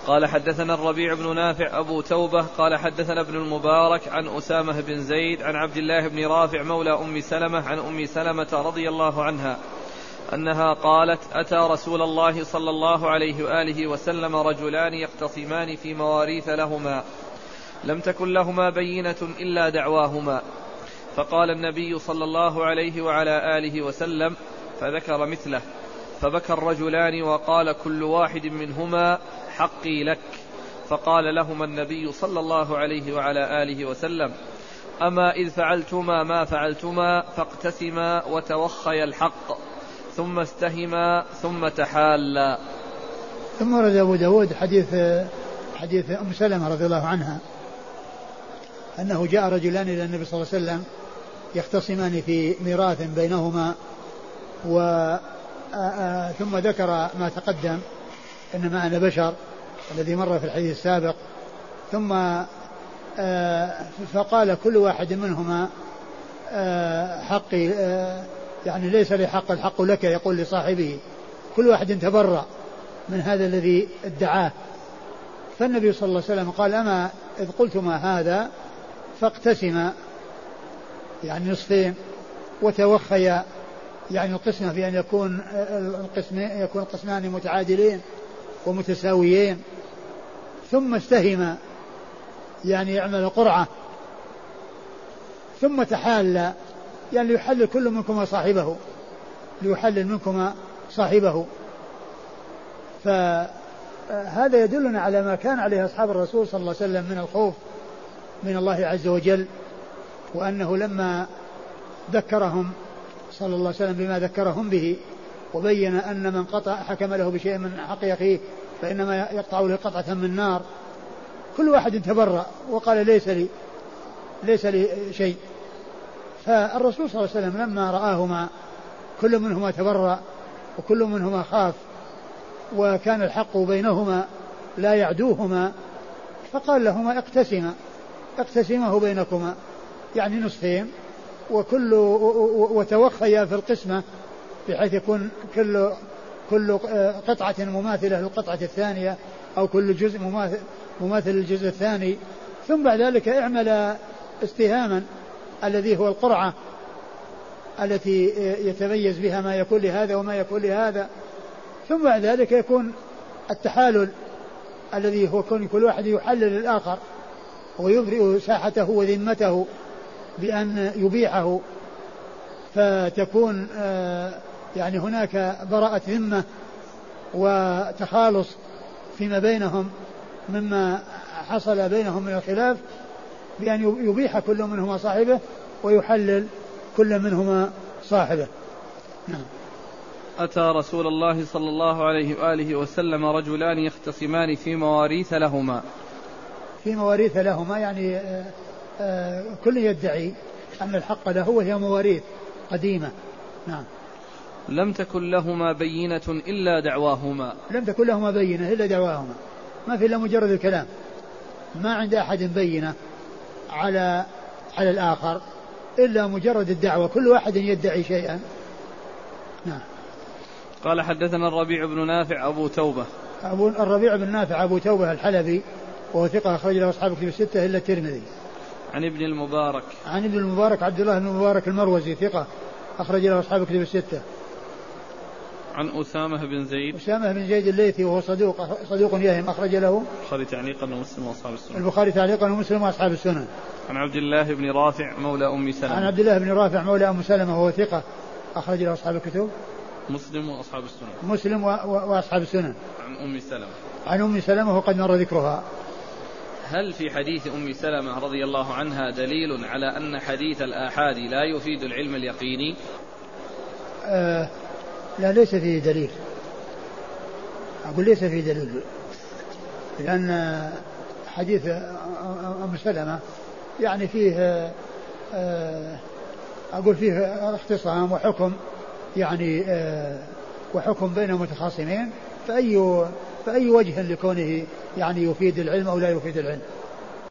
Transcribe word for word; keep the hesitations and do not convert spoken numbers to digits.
قال حدثنا الربيع بن نافع أبو توبة قال حدثنا ابن المبارك عن أسامة بن زيد عن عبد الله بن رافع مولى أم سلمة عن أم سلمة رضي الله عنها أنها قالت أتى رسول الله صلى الله عليه وآله وسلم رجلان يختصمان في مواريث لهما لم تكن لهما بينة إلا دعواهما، فقال النبي صلى الله عليه وعلى آله وسلم فذكر مثله، فبكى الرجلان وقال كل واحد منهما حقي لك، فقال لهما النبي صلى الله عليه وعلى آله وسلم أما إذ فعلتما ما فعلتما فاقتسما وتوخيا الحق ثم استهما ثم تحالا. ثم ورد أبو داود حديث حديث أم سلمة رضي الله عنها أنه جاء رجلان إلى النبي صلى الله عليه وسلم يختصمان في ميراث بينهما، و ثم ذكر ما تقدم إنما أنا بشر الذي مر في الحديث السابق، ثم فقال كل واحد منهما حقي يعني ليس لي حق الحق لك، يقول لصاحبه، كل واحد تبرأ من هذا الذي ادعاه. فالنبي صلى الله عليه وسلم قال أما إذ قلتما هذا فاقتسما يعني نصفين وتوخيا يعني القسمة في أن يكون القسم يكون قسمان متعادلين ومتساويين، ثم استهما يعني يعمل قرعة، ثم تحال يعني ليحلل كل منكما صاحبه ليحلل منكما صاحبه. فهذا يدلنا على ما كان عليه أصحاب الرسول صلى الله عليه وسلم من الخوف من الله عز وجل، وأنه لما ذكرهم صلى الله عليه وسلم بما ذكرهم به وبين أن من قطع حكم له بشيء من حق أخيه فإنما يقطع له قطعة من نار، كل واحد تبرأ وقال ليس لي ليس لي شيء. فالرسول صلى الله عليه وسلم لما رآهما كل منهما تبرأ وكل منهما خاف وكان الحق بينهما لا يعدوهما، فقال لهما اقتسما اقتسمه بينكما يعني نصفين، وكل وتوخيا في القسمة بحيث يكون كل كل قطعة مماثلة للقطعة الثانية أو كل جزء مماثل مماثل للجزء الثاني، ثم بعد ذلك اعمل استهاما الذي هو القرعة التي يتميز بها ما يكون لهذا وما يكون لهذا، ثم بعد ذلك يكون التحالل الذي هو كل واحد يحلل الآخر ويبرئ ساحته وذمته بأن يبيعه، فتكون يعني هناك براءة ذمة وتخالص فيما بينهم مما حصل بينهم من الخلاف، بأن يبيح كل منهما صاحبه ويحلل كل منهما صاحبه. نعم. أتى رسول الله صلى الله عليه وآله وسلم رجلان يختصمان في مواريث لهما في مواريث لهما يعني آآ آآ كل يدعي أن الحق له وهي مواريث قديمة. نعم. لم تكن لهما بينة إلا دعواهما لم تكن لهما بينة إلا دعواهما، ما في إلا مجرد الكلام، ما عند أحد بينة على على الآخر إلا مجرد الدعوة، كل واحد يدعي شيئا. نعم. قال حدثنا الربيع بن نافع أبو توبة أبو الربيع بن نافع أبو توبة الحلبي وهو ثقة أخرج له أصحاب الكتب الستة إلا الترمذي. عن ابن المبارك عن ابن المبارك عبد الله بن المبارك المروزي ثقة أخرج له أصحاب الكتب الستة. عن أسامة بن زيد أسامة بن زيد الليثي وهو صدوق صدوق يهم أخرج له البخاري تعليقا ومسلم وأصحاب السنن البخاري تعليقا ومسلم وأصحاب السنن. عن عبد الله بن رافع مولى أم سلمة عن عبد الله بن رافع مولى أم سلمة وهو ثقة أخرج له أصحاب الكتب مسلم وأصحاب السنن مسلم و... و... وأصحاب السنن. عن أم سلمة عن أم سلمة وقد مر ذكرها. هل في حديث أم سلمة رضي الله عنها دليل على أن حديث الآحاد لا يفيد العلم اليقيني؟ آه لا ليس فيه دليل، أقول ليس فيه دليل، لأن حديث أم سلمة يعني فيه آه أقول فيه اختصام وحكم يعني آه وحكم بين متخاصمين، فأي فأي وجه لكونه يعني يفيد العلم أو لا يفيد العلم.